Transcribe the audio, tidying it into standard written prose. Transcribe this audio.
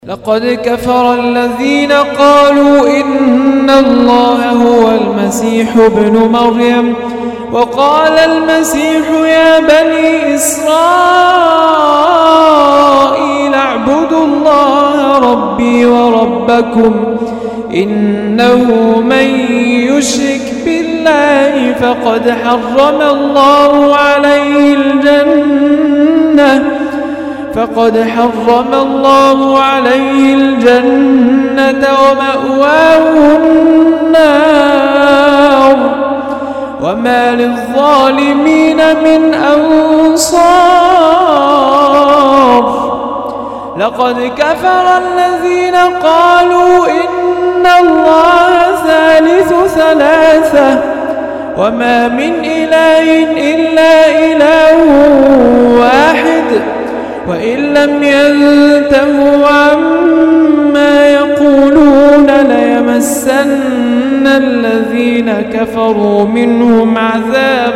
لقد كفر الذين قالوا إن الله هو المسيح ابن مريم وقال المسيح يا بني إسرائيل اعبدوا الله ربي وربكم إنه من يشرك بالله فقد حرم الله عليه الجنة ومأواه النار وما للظالمين من أنصار. لقد كفر الذين قالوا إن الله ثالث ثلاثة وما من إله إلا إله واحد وإن لم ينتهوا عما يقولون ليمسن الذين كفروا منهم عذاب